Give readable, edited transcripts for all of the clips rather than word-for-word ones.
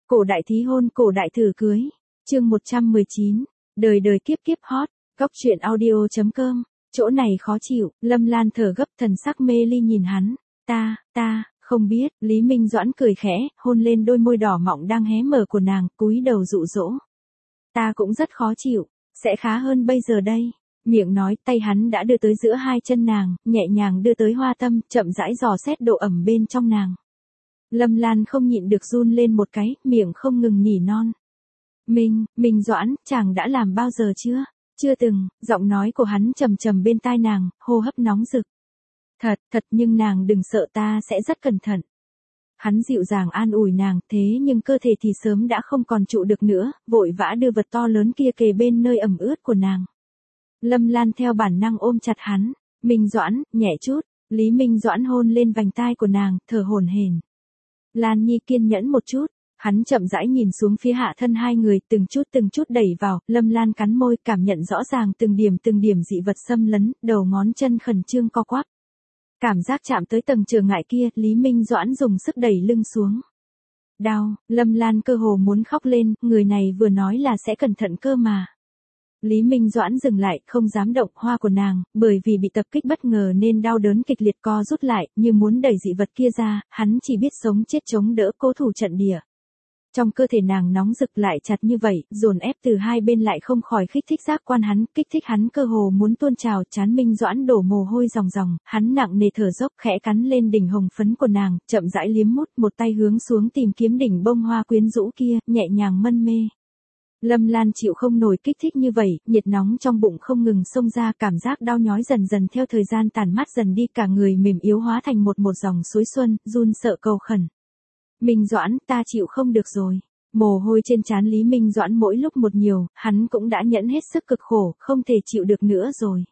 Cổ đại thí hôn, cổ đại thử cưới. Chương 119. Đời đời kiếp kiếp hot. Góc truyện audio.com. Chỗ này khó chịu. Lâm Lan thở gấp, thần sắc mê ly nhìn hắn. Ta, không biết. Lý Minh Doãn cười khẽ, hôn lên đôi môi đỏ mọng đang hé mở của nàng, cúi đầu dụ dỗ. Ta cũng rất khó chịu. Sẽ khá hơn bây giờ đây. Miệng nói, tay hắn đã đưa tới giữa hai chân nàng, nhẹ nhàng đưa tới hoa tâm, chậm rãi dò xét độ ẩm bên trong nàng. Lâm Lan không nhịn được run lên một cái, miệng không ngừng nỉ non. Minh Doãn, chàng đã làm bao giờ chưa? Chưa từng. Giọng nói của hắn trầm trầm bên tai nàng, hô hấp nóng rực. Thật nhưng nàng đừng sợ, ta sẽ rất cẩn thận. Hắn dịu dàng an ủi nàng, thế nhưng cơ thể thì sớm đã không còn trụ được nữa, vội vã đưa vật to lớn kia kề bên nơi ẩm ướt của nàng. Lâm Lan theo bản năng ôm chặt hắn. Minh Doãn, nhẹ chút. Lý Minh Doãn hôn lên vành tai của nàng, thở hổn hển. Lan Nhi kiên nhẫn một chút. Hắn chậm rãi nhìn xuống phía hạ thân hai người, từng chút đẩy vào. Lâm Lan cắn môi, cảm nhận rõ ràng từng điểm dị vật xâm lấn, đầu ngón chân khẩn trương co quắp. Cảm giác chạm tới tầng trở ngại kia, Lý Minh Doãn dùng sức đẩy lưng xuống. Đau. Lâm Lan cơ hồ muốn khóc lên, người này vừa nói là sẽ cẩn thận cơ mà. Lý Minh Doãn dừng lại, không dám động hoa của nàng, bởi vì bị tập kích bất ngờ nên đau đớn kịch liệt co rút lại, như muốn đẩy dị vật kia ra, hắn chỉ biết sống chết chống đỡ, cố thủ trận địa. Trong cơ thể nàng nóng rực lại chặt như vậy, dồn ép từ hai bên lại không khỏi kích thích giác quan hắn, kích thích hắn cơ hồ muốn tuôn trào, trán Minh Doãn đổ mồ hôi ròng, hắn nặng nề thở dốc, khẽ cắn lên đỉnh hồng phấn của nàng, chậm rãi liếm mút, một tay hướng xuống tìm kiếm đỉnh bông hoa quyến rũ kia, nhẹ nhàng mân mê. Lâm Lan chịu không nổi kích thích như vậy, nhiệt nóng trong bụng không ngừng xông ra, cảm giác đau nhói dần theo thời gian tàn mát dần đi, cả người mềm yếu hóa thành một dòng suối xuân, run sợ cầu khẩn. Minh Doãn, ta chịu không được rồi. Mồ hôi trên trán Lý Minh Doãn mỗi lúc một nhiều, hắn cũng đã nhẫn hết sức cực khổ, không thể chịu được nữa rồi.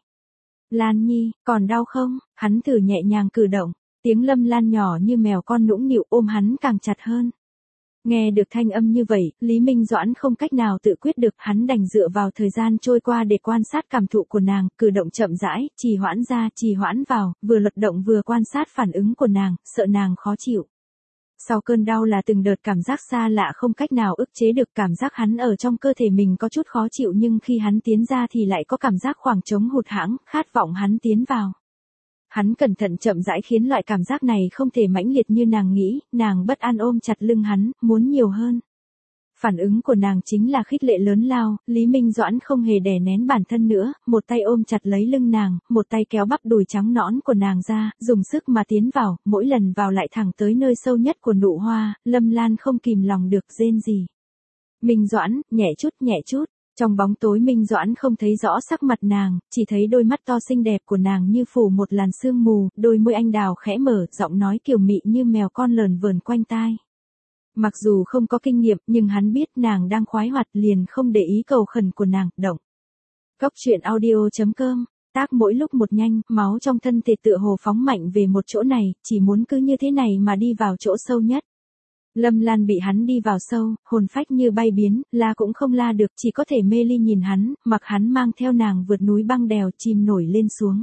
Lan Nhi, còn đau không? Hắn thử nhẹ nhàng cử động, tiếng Lâm Lan nhỏ như mèo con nũng nịu ôm hắn càng chặt hơn. Nghe được thanh âm như vậy, Lý Minh Doãn không cách nào tự quyết được, hắn đành dựa vào thời gian trôi qua để quan sát cảm thụ của nàng, cử động chậm rãi, trì hoãn ra, trì hoãn vào, vừa luật động vừa quan sát phản ứng của nàng, sợ nàng khó chịu. Sau cơn đau là từng đợt cảm giác xa lạ không cách nào ức chế được, cảm giác hắn ở trong cơ thể mình có chút khó chịu nhưng khi hắn tiến ra thì lại có cảm giác khoảng trống hụt hẫng, khát vọng hắn tiến vào. Hắn cẩn thận chậm rãi khiến loại cảm giác này không thể mãnh liệt như nàng nghĩ, nàng bất an ôm chặt lưng hắn, muốn nhiều hơn. Phản ứng của nàng chính là khích lệ lớn lao, Lý Minh Doãn không hề đè nén bản thân nữa, một tay ôm chặt lấy lưng nàng, một tay kéo bắp đùi trắng nõn của nàng ra, dùng sức mà tiến vào, mỗi lần vào lại thẳng tới nơi sâu nhất của nụ hoa, Lâm Lan không kìm lòng được rên gì. Minh Doãn, nhẹ chút. Trong bóng tối Minh Doãn không thấy rõ sắc mặt nàng, chỉ thấy đôi mắt to xinh đẹp của nàng như phủ một làn sương mù, đôi môi anh đào khẽ mở, giọng nói kiều mị như mèo con lờn vờn quanh tai. Mặc dù không có kinh nghiệm, nhưng hắn biết nàng đang khoái hoạt, liền không để ý cầu khẩn của nàng, động. Góc truyện audio.com. Tác mỗi lúc một nhanh, máu trong thân thể tựa hồ phóng mạnh về một chỗ này, chỉ muốn cứ như thế này mà đi vào chỗ sâu nhất. Lâm Lan bị hắn đi vào sâu, hồn phách như bay biến, la cũng không la được, chỉ có thể mê ly nhìn hắn, mặc hắn mang theo nàng vượt núi băng đèo, chìm nổi lên xuống.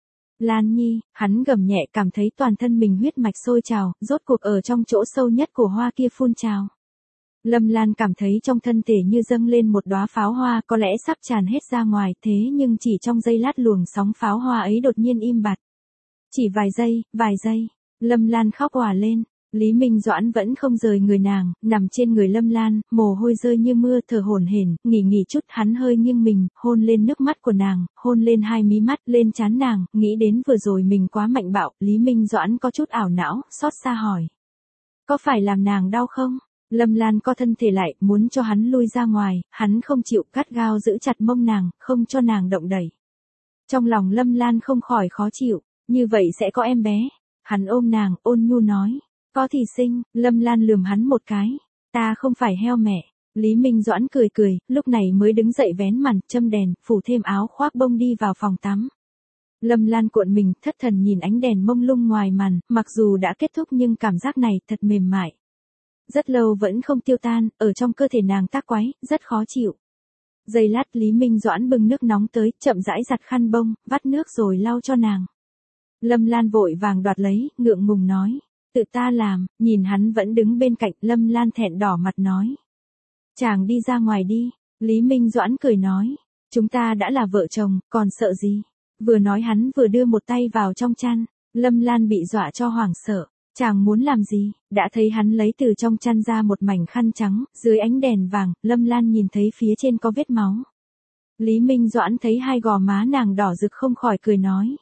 Lan Nhi, hắn gầm nhẹ, cảm thấy toàn thân mình huyết mạch sôi trào, rốt cuộc ở trong chỗ sâu nhất của hoa kia phun trào. Lâm Lan cảm thấy trong thân thể như dâng lên một đóa pháo hoa, có lẽ sắp tràn hết ra ngoài, thế nhưng chỉ trong giây lát luồng sóng pháo hoa ấy đột nhiên im bặt. Chỉ vài giây, Lâm Lan khóc òa lên. Lý Minh Doãn vẫn không rời người nàng, nằm trên người Lâm Lan, mồ hôi rơi như mưa, thở hổn hển, nghỉ chút, hắn hơi nghiêng mình, hôn lên nước mắt của nàng, hôn lên hai mí mắt, lên trán nàng, nghĩ đến vừa rồi mình quá mạnh bạo, Lý Minh Doãn có chút ảo não, xót xa hỏi. Có phải làm nàng đau không? Lâm Lan co thân thể lại, muốn cho hắn lui ra ngoài, hắn không chịu, gắt gao giữ chặt mông nàng, không cho nàng động đẩy. Trong lòng Lâm Lan không khỏi khó chịu, như vậy sẽ có em bé. Hắn ôm nàng, ôn nhu nói. Có thì sinh. Lâm Lan lườm hắn một cái. Ta không phải heo mẹ. Lý Minh Doãn cười, lúc này mới đứng dậy vén màn, châm đèn, phủ thêm áo khoác bông đi vào phòng tắm. Lâm Lan cuộn mình, thất thần nhìn ánh đèn mông lung ngoài màn, mặc dù đã kết thúc nhưng cảm giác này thật mềm mại. Rất lâu vẫn không tiêu tan, ở trong cơ thể nàng tác quái, rất khó chịu. Giây lát Lý Minh Doãn bưng nước nóng tới, chậm rãi giặt khăn bông, vắt nước rồi lau cho nàng. Lâm Lan vội vàng đoạt lấy, ngượng ngùng nói. tự ta làm, nhìn hắn vẫn đứng bên cạnh, Lâm Lan thẹn đỏ mặt nói. Chàng đi ra ngoài đi, Lý Minh Doãn cười nói, chúng ta đã là vợ chồng, còn sợ gì? Vừa nói hắn vừa đưa một tay vào trong chăn, Lâm Lan bị dọa cho hoảng sợ, chàng muốn làm gì? Đã thấy hắn lấy từ trong chăn ra một mảnh khăn trắng, dưới ánh đèn vàng, Lâm Lan nhìn thấy phía trên có vết máu. Lý Minh Doãn thấy hai gò má nàng đỏ rực không khỏi cười nói.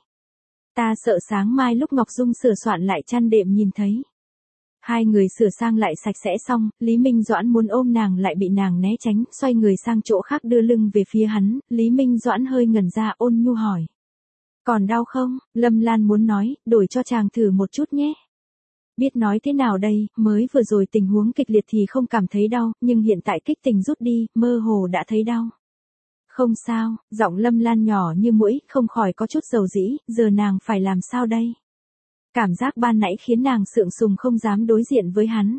Ta sợ sáng mai lúc Ngọc Dung sửa soạn lại chăn đệm nhìn thấy. Hai người sửa sang lại sạch sẽ xong, Lý Minh Doãn muốn ôm nàng lại bị nàng né tránh, xoay người sang chỗ khác đưa lưng về phía hắn, Lý Minh Doãn hơi ngẩn ra ôn nhu hỏi. Còn đau không? Lâm Lan muốn nói, đổi cho chàng thử một chút nhé. Biết nói thế nào đây, mới vừa rồi tình huống kịch liệt thì không cảm thấy đau, nhưng hiện tại kích tình rút đi, mơ hồ đã thấy đau. Không sao, giọng Lâm Lan nhỏ như muỗi, không khỏi có chút dầu dĩ, giờ nàng phải làm sao đây? Cảm giác ban nãy khiến nàng sượng sùng không dám đối diện với hắn.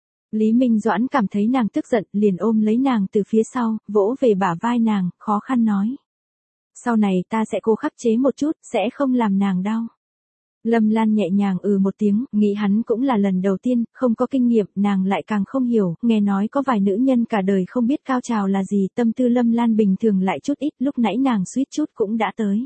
Lý Minh Doãn cảm thấy nàng tức giận, liền ôm lấy nàng từ phía sau, vỗ về bả vai nàng, khó khăn nói. Sau này ta sẽ cố khắc chế một chút, sẽ không làm nàng đau. Lâm Lan nhẹ nhàng một tiếng, nghĩ hắn cũng là lần đầu tiên, không có kinh nghiệm, nàng lại càng không hiểu, nghe nói có vài nữ nhân cả đời không biết cao trào là gì, tâm tư Lâm Lan bình thường lại chút ít, lúc nãy nàng suýt chút cũng đã tới.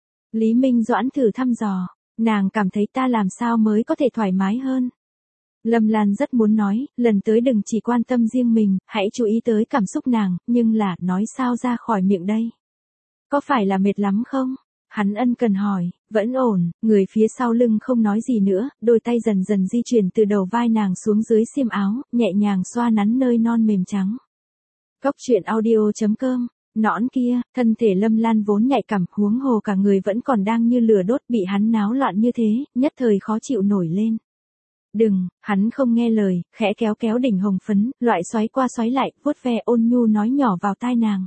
Lý Minh Doãn thử thăm dò, nàng cảm thấy ta làm sao mới có thể thoải mái hơn. Lâm Lan rất muốn nói, lần tới đừng chỉ quan tâm riêng mình, hãy chú ý tới cảm xúc nàng, nhưng là, nói sao ra khỏi miệng đây? Có phải là mệt lắm không? Hắn ân cần hỏi, vẫn ổn, người phía sau lưng không nói gì nữa, đôi tay dần dần di chuyển từ đầu vai nàng xuống dưới xiêm áo, nhẹ nhàng xoa nắn nơi non mềm trắng. Góc truyện audio.com, nõn kia, thân thể Lâm Lan vốn nhạy cảm, huống hồ cả người vẫn còn đang như lửa đốt bị hắn náo loạn như thế, nhất thời khó chịu nổi lên. Đừng, hắn không nghe lời, khẽ kéo kéo đỉnh hồng phấn, loại xoáy qua xoáy lại, vuốt ve ôn nhu nói nhỏ vào tai nàng.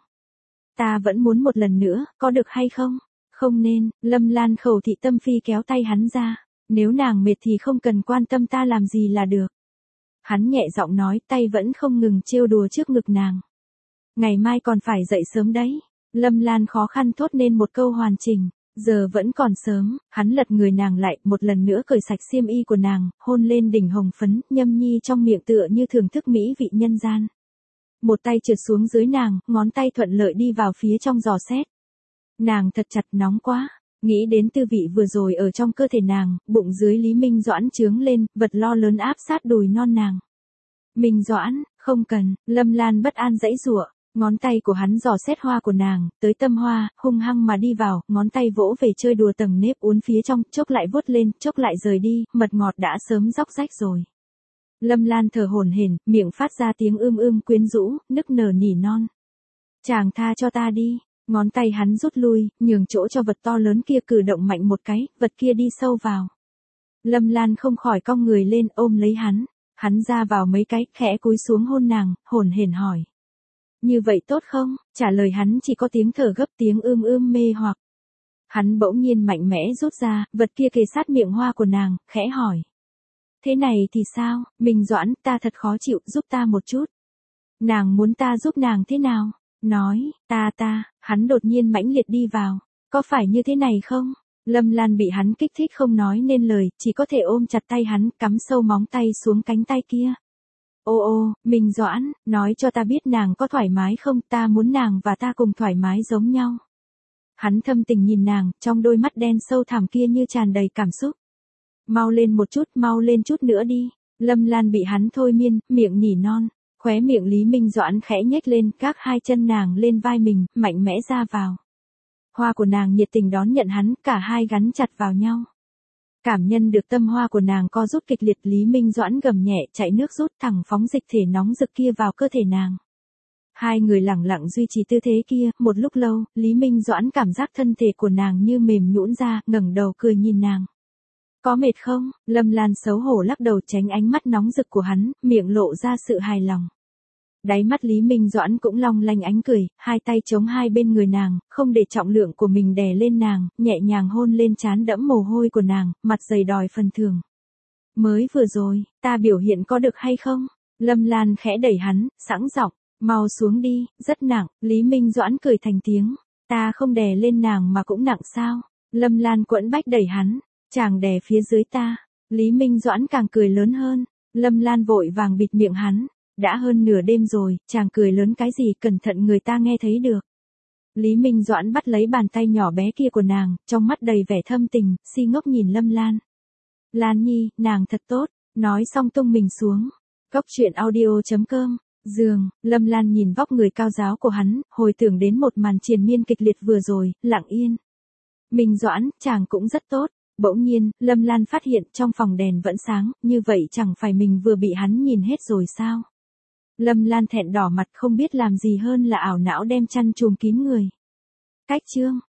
Ta vẫn muốn một lần nữa, có được hay không? Không nên, Lâm Lan khẩu thị tâm phi kéo tay hắn ra. Nếu nàng mệt thì không cần quan tâm ta làm gì là được. Hắn nhẹ giọng nói, tay vẫn không ngừng trêu đùa trước ngực nàng. Ngày mai còn phải dậy sớm đấy. Lâm Lan khó khăn thốt nên một câu hoàn chỉnh. Giờ vẫn còn sớm, hắn lật người nàng lại, một lần nữa cởi sạch xiêm y của nàng, hôn lên đỉnh hồng phấn, nhâm nhi trong miệng tựa như thưởng thức mỹ vị nhân gian. Một tay trượt xuống dưới nàng, ngón tay thuận lợi đi vào phía trong giò xét. Nàng thật chặt nóng quá, nghĩ đến tư vị vừa rồi ở trong cơ thể nàng, bụng dưới Lý Minh Doãn trướng lên, vật lo lớn áp sát đùi non nàng. Minh Doãn, không cần, Lâm Lan bất an giãy giụa, ngón tay của hắn dò xét hoa của nàng, tới tâm hoa, hung hăng mà đi vào, ngón tay vỗ về chơi đùa tầng nếp uốn phía trong, chốc lại vuốt lên, chốc lại rời đi, mật ngọt đã sớm róc rách rồi. Lâm Lan thở hổn hển, miệng phát ra tiếng quyến rũ, nức nở nỉ non. Chàng tha cho ta đi. Ngón tay hắn rút lui, nhường chỗ cho vật to lớn kia cử động mạnh một cái, vật kia đi sâu vào. Lâm Lan không khỏi cong người lên ôm lấy hắn ra vào mấy cái, khẽ cúi xuống hôn nàng, hổn hển hỏi. Như vậy tốt không? Trả lời hắn chỉ có tiếng thở gấp, tiếng mê hoặc. Hắn bỗng nhiên mạnh mẽ rút ra, vật kia kề sát miệng hoa của nàng, khẽ hỏi. Thế này thì sao, Minh Doãn, ta thật khó chịu, giúp ta một chút. Nàng muốn ta giúp nàng thế nào? Nói, hắn đột nhiên mãnh liệt đi vào. Có phải như thế này không? Lâm Lan bị hắn kích thích không nói nên lời, chỉ có thể ôm chặt tay hắn, cắm sâu móng tay xuống cánh tay kia. Ô, Minh Doãn, nói cho ta biết nàng có thoải mái không, ta muốn nàng và ta cùng thoải mái giống nhau. Hắn thâm tình nhìn nàng, trong đôi mắt đen sâu thẳm kia như tràn đầy cảm xúc. Mau lên một chút, mau lên chút nữa đi. Lâm Lan bị hắn thôi miên, miệng nỉ non. Khóe miệng Lý Minh Doãn khẽ nhếch lên, các hai chân nàng lên vai mình, mạnh mẽ ra vào. Hoa của nàng nhiệt tình đón nhận hắn, cả hai gắn chặt vào nhau. Cảm nhận được tâm hoa của nàng co rút kịch liệt, Lý Minh Doãn gầm nhẹ, chạy nước rút thẳng phóng dịch thể nóng rực kia vào cơ thể nàng. Hai người lẳng lặng duy trì tư thế kia, một lúc lâu, Lý Minh Doãn cảm giác thân thể của nàng như mềm nhũn ra, ngẩng đầu cười nhìn nàng. Có mệt không? Lâm Lan xấu hổ lắc đầu tránh ánh mắt nóng rực của hắn, miệng lộ ra sự hài lòng. Đáy mắt Lý Minh Doãn cũng long lanh ánh cười, hai tay chống hai bên người nàng, không để trọng lượng của mình đè lên nàng, nhẹ nhàng hôn lên trán đẫm mồ hôi của nàng, mặt dày đòi phần thưởng. Mới vừa rồi, ta biểu hiện có được hay không? Lâm Lan khẽ đẩy hắn, sẵn giọng, mau xuống đi, rất nặng. Lý Minh Doãn cười thành tiếng, ta không đè lên nàng mà cũng nặng sao? Lâm Lan quẫn bách đẩy hắn, chàng đè phía dưới ta. Lý Minh Doãn càng cười lớn hơn, Lâm Lan vội vàng bịt miệng hắn, đã hơn nửa đêm rồi, chàng cười lớn cái gì, cẩn thận người ta nghe thấy được. Lý Minh Doãn bắt lấy bàn tay nhỏ bé kia của nàng, trong mắt đầy vẻ thâm tình, si ngốc nhìn Lâm Lan. Lan Nhi, nàng thật tốt, nói xong tung mình xuống. Cốc truyện audio.com, giường, Lâm Lan nhìn vóc người cao giáo của hắn, hồi tưởng đến một màn triền miên kịch liệt vừa rồi, lặng yên. Minh Doãn, chàng cũng rất tốt. Bỗng nhiên, Lâm Lan phát hiện trong phòng đèn vẫn sáng, như vậy chẳng phải mình vừa bị hắn nhìn hết rồi sao? Lâm Lan thẹn đỏ mặt không biết làm gì hơn là ảo não đem chăn trùm kín người. Cách chương